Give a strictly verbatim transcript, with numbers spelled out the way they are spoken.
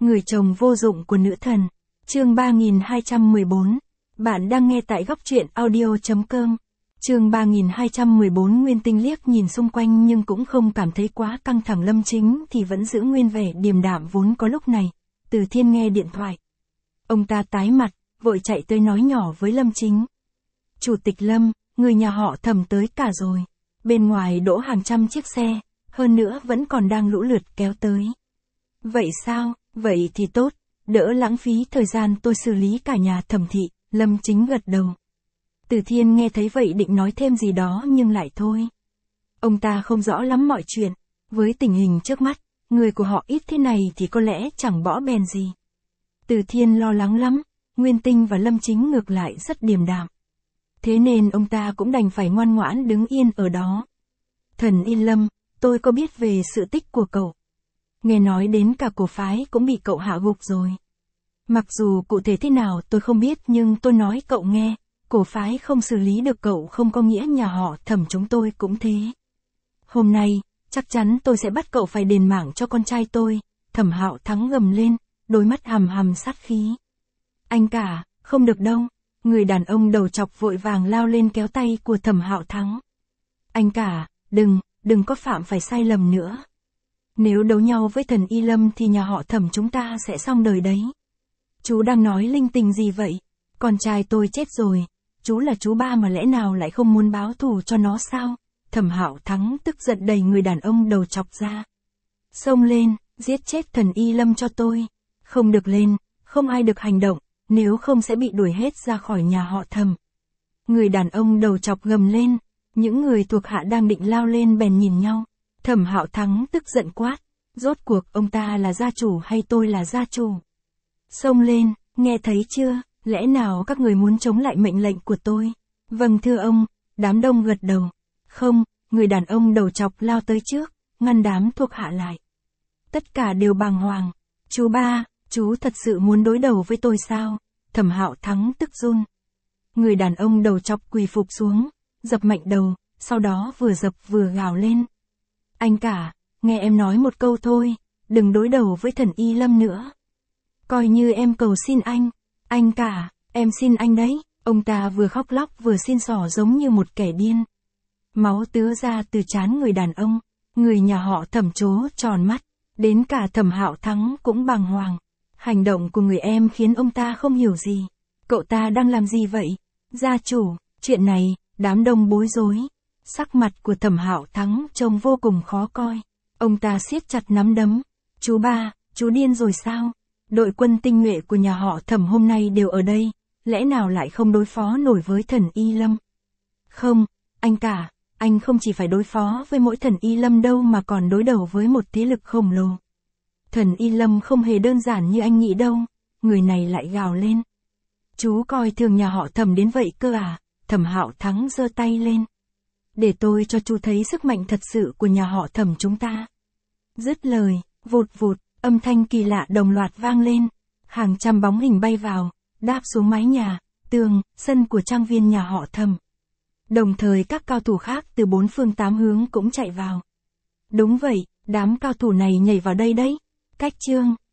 Người chồng vô dụng của nữ thần. Chương ba nghìn hai trăm mười bốn. Bạn đang nghe tại góc truyện audio chấm com. Chương ba nghìn hai trăm mười bốn. Nguyên Tinh liếc nhìn xung quanh nhưng cũng không cảm thấy quá căng thẳng. Lâm Chính thì vẫn giữ nguyên vẻ điềm đạm vốn có lúc này. Từ Thiên nghe điện thoại. Ông ta tái mặt, vội chạy tới nói nhỏ với Lâm Chính. Chủ tịch Lâm, người nhà họ Thẩm tới cả rồi. Bên ngoài đỗ hàng trăm chiếc xe, hơn nữa vẫn còn đang lũ lượt kéo tới. Vậy sao, vậy thì tốt, đỡ lãng phí thời gian tôi xử lý cả nhà Thẩm thị. Lâm Chính gật đầu. Từ Thiên nghe thấy vậy định nói thêm gì đó nhưng lại thôi. Ông ta không rõ lắm mọi chuyện, với tình hình trước mắt, người của họ ít thế này thì có lẽ chẳng bỏ bèn gì. Từ Thiên lo lắng lắm, Nguyên Tinh và Lâm Chính ngược lại rất điềm đạm. Thế nên ông ta cũng đành phải ngoan ngoãn đứng yên ở đó. Thần Y Lâm, tôi có biết về sự tích của cậu. Nghe nói đến cả cổ phái cũng bị cậu hạ gục rồi. Mặc dù cụ thể thế nào tôi không biết nhưng tôi nói cậu nghe, cổ phái không xử lý được cậu không có nghĩa nhà họ Thẩm chúng tôi cũng thế. Hôm nay, chắc chắn tôi sẽ bắt cậu phải đền mạng cho con trai tôi. Thẩm Hạo Thắng gầm lên, đôi mắt hằm hằm sát khí. Anh cả, không được đâu. Người đàn ông đầu chọc vội vàng lao lên kéo tay của Thẩm Hạo Thắng. Anh cả, đừng, đừng có phạm phải sai lầm nữa. Nếu đấu nhau với thần Y Lâm thì nhà họ Thẩm chúng ta sẽ xong đời đấy. Chú đang nói linh tinh gì vậy? Con trai tôi chết rồi, chú là chú ba mà lẽ nào lại không muốn báo thù cho nó sao? Thẩm Hạo Thắng tức giận đẩy người đàn ông đầu chọc ra. Xông lên, giết chết thần Y Lâm cho tôi. Không được lên, không ai được hành động, nếu không sẽ bị đuổi hết ra khỏi nhà họ Thẩm. Người đàn ông đầu chọc gầm lên, những người thuộc hạ đang định lao lên bèn nhìn nhau. Thẩm Hạo Thắng tức giận quát, rốt cuộc ông ta là gia chủ hay tôi là gia chủ? Xông lên, nghe thấy chưa, lẽ nào các người muốn chống lại mệnh lệnh của tôi? Vâng thưa ông, đám đông gật đầu. Không, người đàn ông đầu chọc lao tới trước, ngăn đám thuộc hạ lại. Tất cả đều bàng hoàng. Chú ba, chú thật sự muốn đối đầu với tôi sao? Thẩm Hạo Thắng tức run. Người đàn ông đầu chọc quỳ phục xuống, dập mạnh đầu, sau đó vừa dập vừa gào lên. Anh cả, nghe em nói một câu thôi, đừng đối đầu với thần Y Lâm nữa. Coi như em cầu xin anh, anh cả, em xin anh đấy. Ông ta vừa khóc lóc vừa xin xỏ giống như một kẻ điên. Máu tứa ra từ trán người đàn ông, người nhà họ Thẩm trố tròn mắt, đến cả Thẩm Hạo Thắng cũng bàng hoàng. Hành động của người em khiến ông ta không hiểu gì. Cậu ta đang làm gì vậy? Gia chủ, chuyện này, đám đông bối rối. Sắc mặt của Thẩm Hạo Thắng trông vô cùng khó coi. Ông ta siết chặt nắm đấm. Chú ba, chú điên rồi sao? Đội quân tinh nhuệ của nhà họ Thẩm hôm nay đều ở đây, lẽ nào lại không đối phó nổi với thần Y Lâm? Không, anh cả, anh không chỉ phải đối phó với mỗi thần Y Lâm đâu mà còn đối đầu với một thế lực khổng lồ. Thần Y Lâm không hề đơn giản như anh nghĩ đâu. Người này lại gào lên. Chú coi thường nhà họ Thẩm đến vậy cơ à? Thẩm Hạo Thắng giơ tay lên. Để tôi cho chú thấy sức mạnh thật sự của nhà họ Thẩm chúng ta. Dứt lời, vụt vụt, âm thanh kỳ lạ đồng loạt vang lên. Hàng trăm bóng hình bay vào, đáp xuống mái nhà, tường, sân của trang viên nhà họ Thẩm. Đồng thời các cao thủ khác từ bốn phương tám hướng cũng chạy vào. Đúng vậy, đám cao thủ này nhảy vào đây đấy. Cách chương,